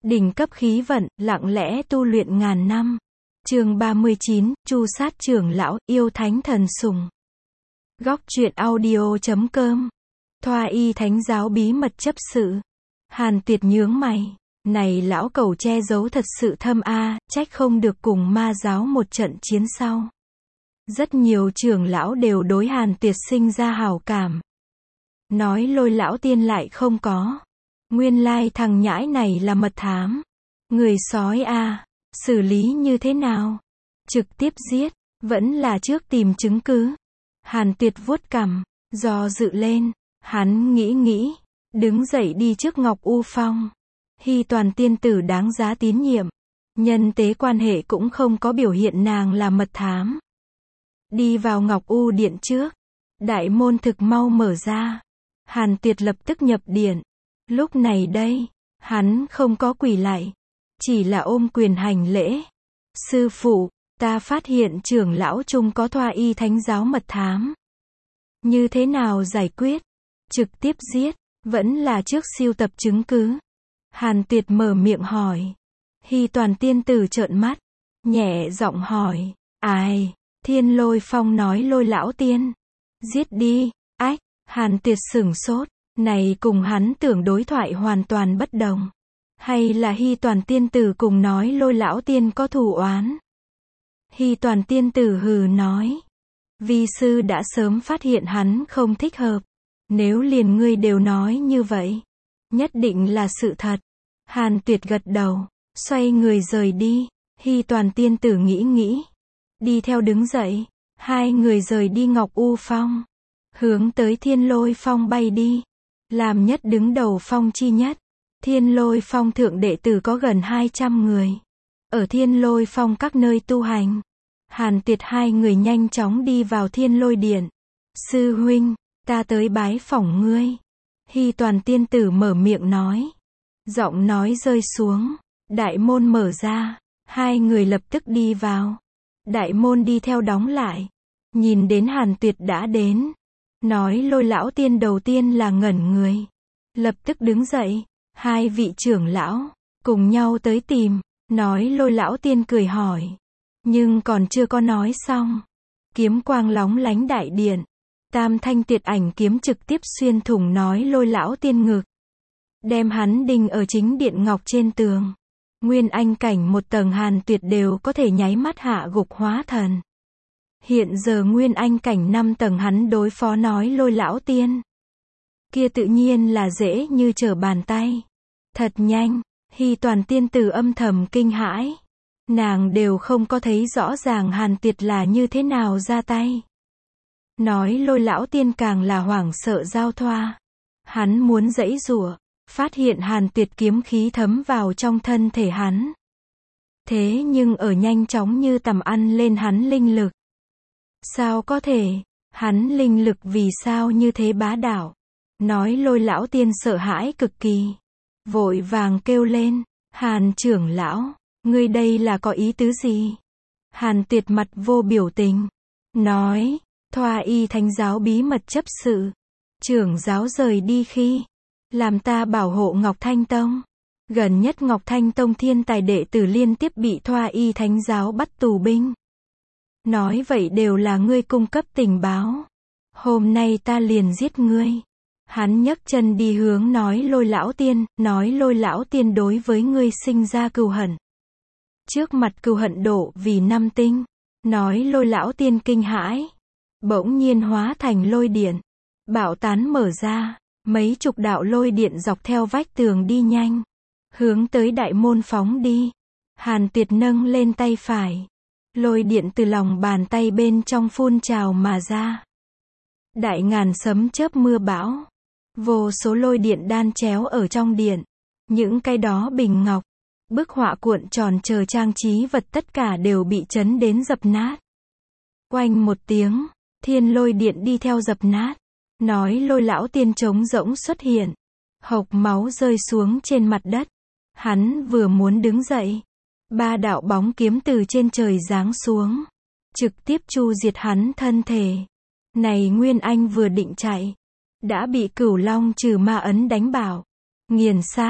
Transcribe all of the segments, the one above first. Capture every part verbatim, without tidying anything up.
Đỉnh cấp khí vận, lặng lẽ tu luyện ngàn năm. Chương ba mươi chín, Chu sát trưởng lão, yêu thánh thần sủng. Góc truyện audio chấm com. Thoa y thánh giáo bí mật chấp sự. Hàn Tuyệt nhướng mày. Này lão cẩu che giấu thật sự thâm a, trách không được cùng ma giáo một trận chiến sau. Rất nhiều trưởng lão đều đối Hàn Tuyệt sinh ra hảo cảm. Nói Lôi lão tiên lại không có. Nguyên lai thằng nhãi này là mật thám. Người sói a, xử lý như thế nào? Trực tiếp giết, vẫn là trước tìm chứng cứ. Hàn Tuyệt vuốt cằm, do dự lên, hắn nghĩ nghĩ, đứng dậy đi trước Ngọc U Phong. Hy Toàn tiên tử đáng giá tín nhiệm. Nhân tế quan hệ cũng không có biểu hiện nàng là mật thám. Đi vào Ngọc U điện trước. Đại môn thực mau mở ra. Hàn Tuyệt lập tức nhập điện. Lúc này đây, hắn không có quỳ lạy, chỉ là ôm quyền hành lễ. Sư phụ, ta phát hiện trưởng lão trung có Thoa y thánh giáo mật thám. Như thế nào giải quyết? Trực tiếp giết, vẫn là trước siêu tập chứng cứ? Hàn Tuyệt mở miệng hỏi. Hy Toàn tiên tử trợn mắt, nhẹ giọng hỏi, ai? Thiên Lôi Phong nói Lôi lão tiên. Giết đi, ách, Hàn Tuyệt sửng sốt. Này cùng hắn tưởng đối thoại hoàn toàn bất đồng. Hay là Hy Toàn tiên tử cùng nói Lôi lão tiên có thù oán? Hy Toàn tiên tử hừ nói. Vi sư đã sớm phát hiện hắn không thích hợp. Nếu liền ngươi đều nói như vậy, nhất định là sự thật. Hàn Tuyệt gật đầu, xoay người rời đi. Hy Toàn tiên tử nghĩ nghĩ, đi theo đứng dậy. Hai người rời đi Ngọc U Phong, hướng tới Thiên Lôi Phong bay đi. Làm nhất đứng đầu phong chi nhất, Thiên Lôi Phong thượng đệ tử có gần hai trăm người. Ở Thiên Lôi Phong các nơi tu hành. Hàn Tuyệt hai người nhanh chóng đi vào Thiên Lôi Điện. Sư huynh, ta tới bái phỏng ngươi. Hy Toàn tiên tử mở miệng nói. Giọng nói rơi xuống, đại môn mở ra, hai người lập tức đi vào. Đại môn đi theo đóng lại. Nhìn đến Hàn Tuyệt đã đến. Nói Lôi lão tiên đầu tiên là ngẩn người. Lập tức đứng dậy. Hai vị trưởng lão, cùng nhau tới tìm. Nói Lôi lão tiên cười hỏi. Nhưng còn chưa có nói xong. Kiếm quang lóng lánh đại điện. Tam thanh tiệt ảnh kiếm trực tiếp xuyên thủng nói Lôi lão tiên ngực. Đem hắn đinh ở chính điện ngọc trên tường. Nguyên anh cảnh một tầng Hàn Tuyệt đều có thể nháy mắt hạ gục hóa thần. Hiện giờ Nguyên anh cảnh năm tầng hắn đối phó nói Lôi lão tiên. Kia tự nhiên là dễ như trở bàn tay. Thật nhanh, Hy Toàn tiên tử âm thầm kinh hãi. Nàng đều không có thấy rõ ràng Hàn Tuyệt là như thế nào ra tay. Nói Lôi lão tiên càng là hoảng sợ giao thoa. Hắn muốn giãy giụa, phát hiện Hàn Tuyệt kiếm khí thấm vào trong thân thể hắn. Thế nhưng ở nhanh chóng như tầm ăn lên hắn linh lực. Sao có thể? Hắn linh lực vì sao như thế bá đạo? Nói Lôi lão tiên sợ hãi cực kỳ. Vội vàng kêu lên. Hàn trưởng lão, ngươi đây là có ý tứ gì? Hàn Tuyệt mặt vô biểu tình. Nói, Thoa y thánh giáo bí mật chấp sự. Trưởng giáo rời đi khi. Làm ta bảo hộ Ngọc Thanh Tông. Gần nhất Ngọc Thanh Tông thiên tài đệ tử liên tiếp bị Thoa y thánh giáo bắt tù binh. Nói vậy đều là ngươi cung cấp tình báo. Hôm nay ta liền giết ngươi. Hắn nhấc chân đi hướng nói Lôi lão tiên, nói Lôi lão tiên đối với ngươi sinh ra cừu hận. Trước mặt cừu hận độ vì năm tinh. Nói Lôi lão tiên kinh hãi. Bỗng nhiên hóa thành lôi điện. Bạo tán mở ra. Mấy chục đạo lôi điện dọc theo vách tường đi nhanh. Hướng tới đại môn phóng đi. Hàn Tuyệt nâng lên tay phải. Lôi điện từ lòng bàn tay bên trong phun trào mà ra. Đại ngàn sấm chớp mưa bão. Vô số lôi điện đan chéo ở trong điện. Những cái đó bình ngọc, bức họa cuộn tròn chờ trang trí vật tất cả đều bị chấn đến dập nát. Oanh một tiếng, thiên lôi điện đi theo dập nát. Nói Lôi lão tiên trống rỗng xuất hiện. Hộc máu rơi xuống trên mặt đất. Hắn vừa muốn đứng dậy. Ba đạo bóng kiếm từ trên trời giáng xuống. Trực tiếp chu diệt hắn thân thể. Này Nguyên Anh vừa định chạy. Đã bị Cửu Long trừ ma ấn đánh bảo. Nghiền sát.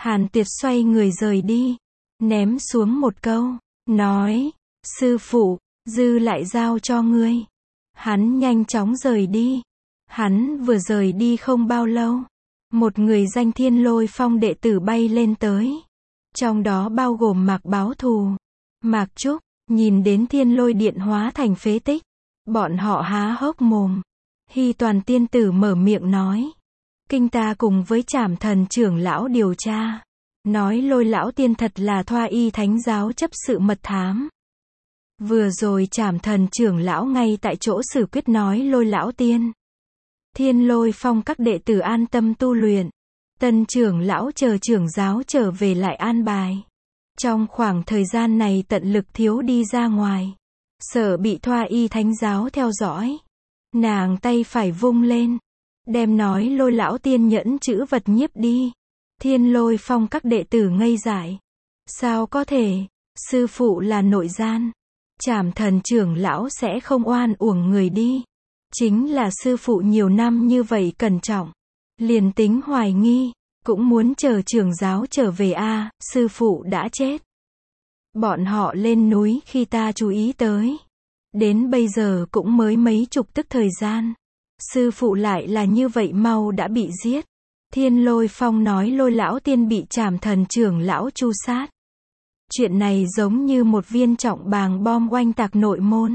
Hàn Tuyệt xoay người rời đi, ném xuống một câu, nói, sư phụ, dư lại giao cho ngươi. Hắn nhanh chóng rời đi. Hắn vừa rời đi không bao lâu, một người danh Thiên Lôi Phong đệ tử bay lên tới. Trong đó bao gồm Mạc Báo Thù, Mạc Trúc, nhìn đến Thiên Lôi Điện hóa thành phế tích. Bọn họ há hốc mồm. Hy Toàn tiên tử mở miệng nói. Kinh ta cùng với Trảm Thần trưởng lão điều tra. Nói Lôi lão tiên thật là Thoa Y Thánh giáo chấp sự mật thám. Vừa rồi Trảm Thần trưởng lão ngay tại chỗ xử quyết nói Lôi lão tiên. Thiên Lôi Phong các đệ tử an tâm tu luyện. Tân trưởng lão chờ trưởng giáo trở về lại an bài. Trong khoảng thời gian này tận lực thiếu đi ra ngoài. Sợ bị Thoa Y Thánh giáo theo dõi. Nàng tay phải vung lên. Đem nói Lôi lão tiên nhẫn chữ vật nhiếp đi. Thiên Lôi Phong các đệ tử ngây dại. Sao có thể? Sư phụ là nội gian. Trảm Thần trưởng lão sẽ không oan uổng người đi. Chính là sư phụ nhiều năm như vậy cẩn trọng. Liền tính hoài nghi, cũng muốn chờ trưởng giáo trở về a, à, sư phụ đã chết. Bọn họ lên núi khi ta chú ý tới. Đến bây giờ cũng mới mấy chục tức thời gian. Sư phụ lại là như vậy mau đã bị giết. Thiên Lôi Phong nói Lôi lão tiên bị Trảm Thần trưởng lão tru sát. Chuyện này giống như một viên trọng bàng bom oanh tạc nội môn.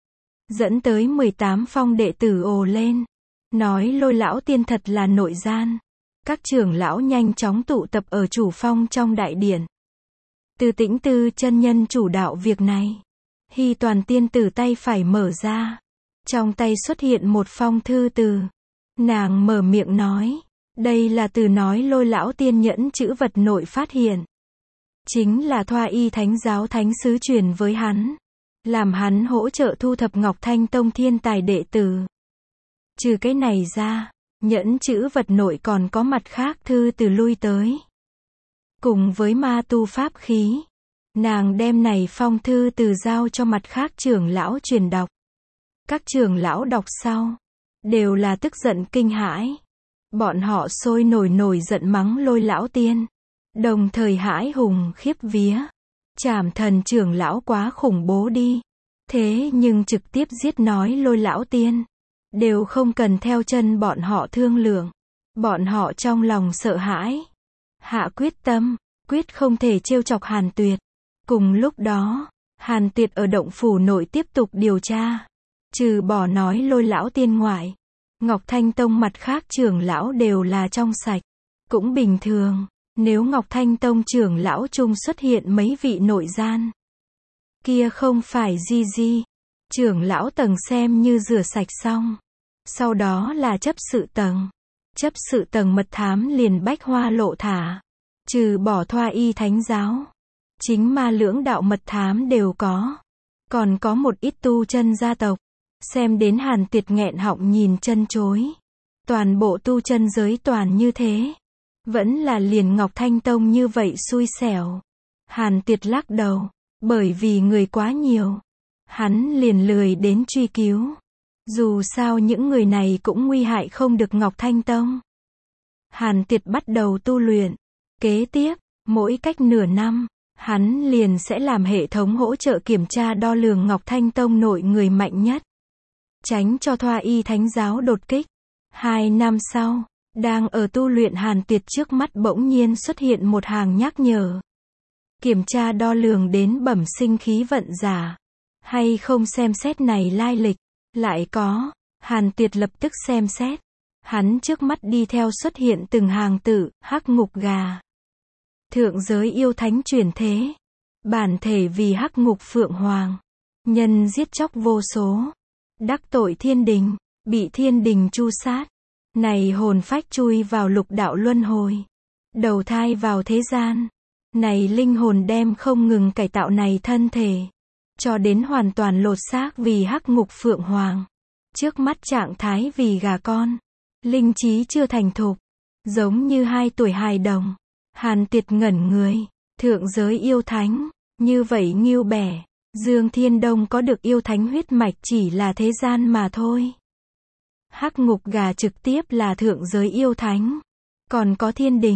Dẫn tới mười tám phong đệ tử ồ lên. Nói Lôi lão tiên thật là nội gian. Các trưởng lão nhanh chóng tụ tập ở chủ phong trong đại điện. Từ Tĩnh Tư chân nhân chủ đạo việc này. Hy Toàn tiên tử tay phải mở ra. Trong tay xuất hiện một phong thư từ. Nàng mở miệng nói. Đây là từ nói Lôi lão tiên nhẫn chữ vật nội phát hiện. Chính là Thoa Y Thánh giáo thánh sứ truyền với hắn. Làm hắn hỗ trợ thu thập Ngọc Thanh Tông thiên tài đệ tử. Trừ cái này ra, nhẫn chữ vật nội còn có mặt khác thư từ lui tới. Cùng với ma tu pháp khí. Nàng đem này phong thư từ giao cho mặt khác trưởng lão truyền đọc. Các trưởng lão đọc sau. Đều là tức giận kinh hãi. Bọn họ sôi nổi nổi giận mắng Lôi lão tiên. Đồng thời hãi hùng khiếp vía. Trảm Thần trưởng lão quá khủng bố đi. Thế nhưng trực tiếp giết nói Lôi lão tiên. Đều không cần theo chân bọn họ thương lượng. Bọn họ trong lòng sợ hãi. Hạ quyết tâm, quyết không thể trêu chọc Hàn Tuyệt. Cùng lúc đó, Hàn Tuyệt ở động phủ nội tiếp tục điều tra. Trừ bỏ nói Lôi lão tiên ngoại. Ngọc Thanh Tông mặt khác trưởng lão đều là trong sạch. Cũng bình thường. Nếu Ngọc Thanh Tông trưởng lão chung xuất hiện mấy vị nội gian. Kia không phải di di. Trưởng lão tầng xem như rửa sạch xong. Sau đó là chấp sự tầng. Chấp sự tầng mật thám liền bách hoa lộ thả. Trừ bỏ Thoa Y Thánh giáo. Chính ma lưỡng đạo mật thám đều có. Còn có một ít tu chân gia tộc. Xem đến Hàn Tuyệt nghẹn họng nhìn chân chối. Toàn bộ tu chân giới toàn như thế. Vẫn là liền Ngọc Thanh Tông như vậy xui xẻo. Hàn Tuyệt lắc đầu. Bởi vì người quá nhiều. Hắn liền lười đến truy cứu. Dù sao những người này cũng nguy hại không được Ngọc Thanh Tông. Hàn Tuyệt bắt đầu tu luyện. Kế tiếp, mỗi cách nửa năm, hắn liền sẽ làm hệ thống hỗ trợ kiểm tra đo lường Ngọc Thanh Tông nội người mạnh nhất. Tránh cho Thoa Y Thánh giáo đột kích. Hai năm sau, đang ở tu luyện Hàn Tuyệt trước mắt bỗng nhiên xuất hiện một hàng nhắc nhở. Kiểm tra đo lường đến bẩm sinh khí vận giả. Hay không xem xét này lai lịch. Lại có, Hàn Tuyệt lập tức xem xét. Hắn trước mắt đi theo xuất hiện từng hàng tự, hắc ngục gà. Thượng giới yêu thánh chuyển thế. Bản thể vì hắc ngục phượng hoàng. Nhân giết chóc vô số. Đắc tội thiên đình, bị thiên đình tru sát. Này hồn phách chui vào lục đạo luân hồi. Đầu thai vào thế gian. Này linh hồn đem không ngừng cải tạo này thân thể. Cho đến hoàn toàn lột xác vì hắc ngục phượng hoàng. Trước mắt trạng thái vì gà con. Linh trí chưa thành thục. Giống như hai tuổi hài đồng. Hàn Tuyệt ngẩn người. Thượng giới yêu thánh. Như vậy nghiêu bẻ. Dương Thiên Đông có được yêu thánh huyết mạch chỉ là thế gian mà thôi. Hắc ngục gà trực tiếp là thượng giới yêu thánh. Còn có thiên đình.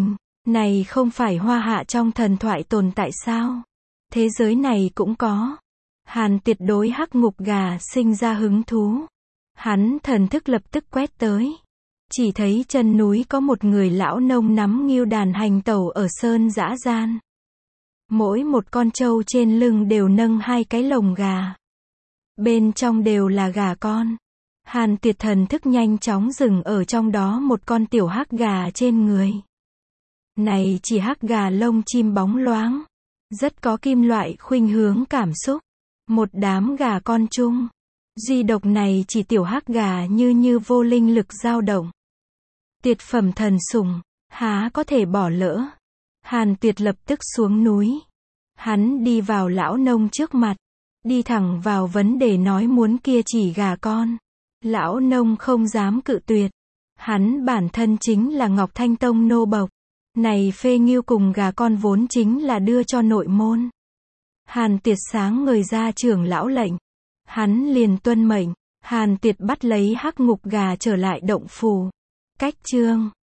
Này không phải hoa hạ trong thần thoại tồn tại sao? Thế giới này cũng có. Hàn Tiệt đối hắc ngục gà sinh ra hứng thú. Hắn thần thức lập tức quét tới. Chỉ thấy chân núi có một người lão nông nắm ngưu đàn hành tẩu ở sơn dã gian. Mỗi một con trâu trên lưng đều nâng hai cái lồng gà. Bên trong đều là gà con. Hàn Tiệt thần thức nhanh chóng dừng ở trong đó một con tiểu hắc gà trên người. Này chỉ hắc gà lông chim bóng loáng. Rất có kim loại khuynh hướng cảm xúc. Một đám gà con chung. Duy độc này chỉ tiểu hắc gà như như vô linh lực dao động. Tuyệt phẩm thần sủng, há có thể bỏ lỡ. Hàn Tuyệt lập tức xuống núi. Hắn đi vào lão nông trước mặt. Đi thẳng vào vấn đề nói muốn kia chỉ gà con. Lão nông không dám cự tuyệt. Hắn bản thân chính là Ngọc Thanh Tông nô bộc. Này phê ngưu cùng gà con vốn chính là đưa cho nội môn. Hàn Tuyệt sáng người ra trưởng lão lệnh. Hắn liền tuân mệnh. Hàn Tuyệt bắt lấy hắc ngục gà trở lại động phủ. Cách chương